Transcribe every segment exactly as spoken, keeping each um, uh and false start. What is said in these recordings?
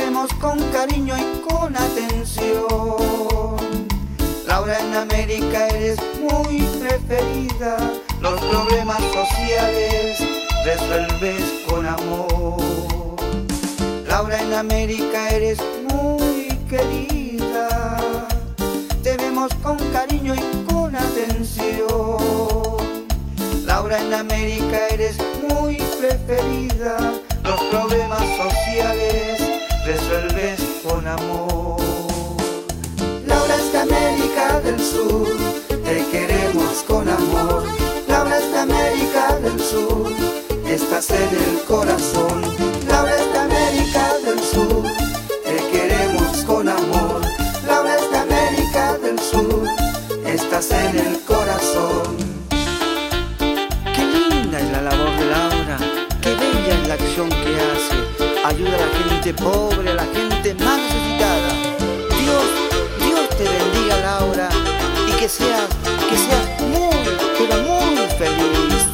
vemos con cariño y con atención. Laura, en América eres muy preferida, los problemas sociales resuelves con amor. Laura, en América eres muy querida, te vemos con cariño y con atención. Laura, en América eres muy preferida, los problemas sociales resuelves con amor. Laura es de América del Sur, te queremos con amor. Laura es de América del Sur, estás en el corazón. Laura es de América del Sur, te queremos con amor. Laura es de América del Sur, estás en el corazón. Qué linda es la labor de Laura, qué bella es la acción que hace. Ayuda a la gente pobre, a la gente más necesitada. Dios, Dios te bendiga, Laura, y que seas, que seas muy, pero muy feliz.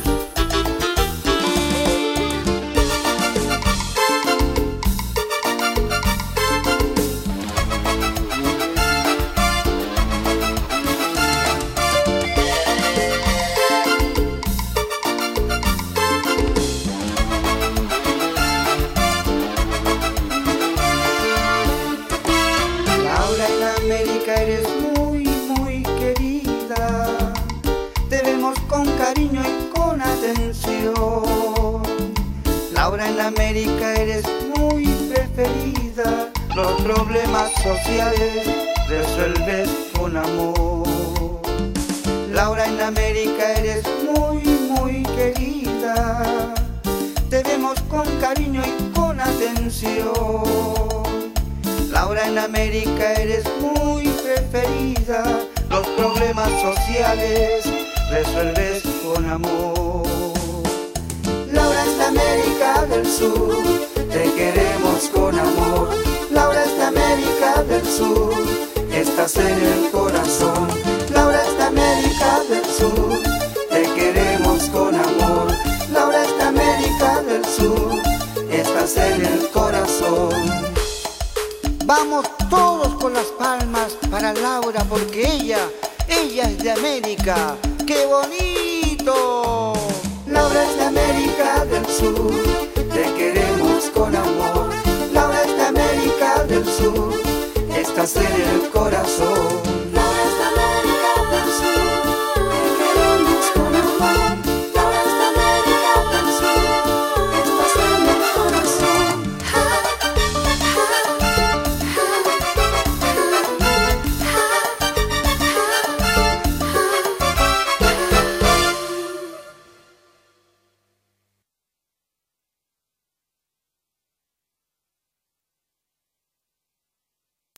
América eres muy, muy querida, te vemos con cariño y con atención. Laura, en América eres muy preferida, los problemas sociales resuelves con amor. Laura, en América eres muy, muy querida, te vemos con cariño y con atención. Laura, en América eres muy preferida, los problemas sociales resuelves con amor. Laura es de América del Sur, te queremos con amor. Laura es de América del Sur, estás en el corazón. Laura es de América del Sur, te queremos con amor. Laura es de América del Sur, estás en el corazón. Vamos todos con las palmas para Laura, porque ella, ella es de América. ¡Qué bonito! Laura es de América del Sur, te queremos con amor. Laura es de América del Sur, estás en el corazón.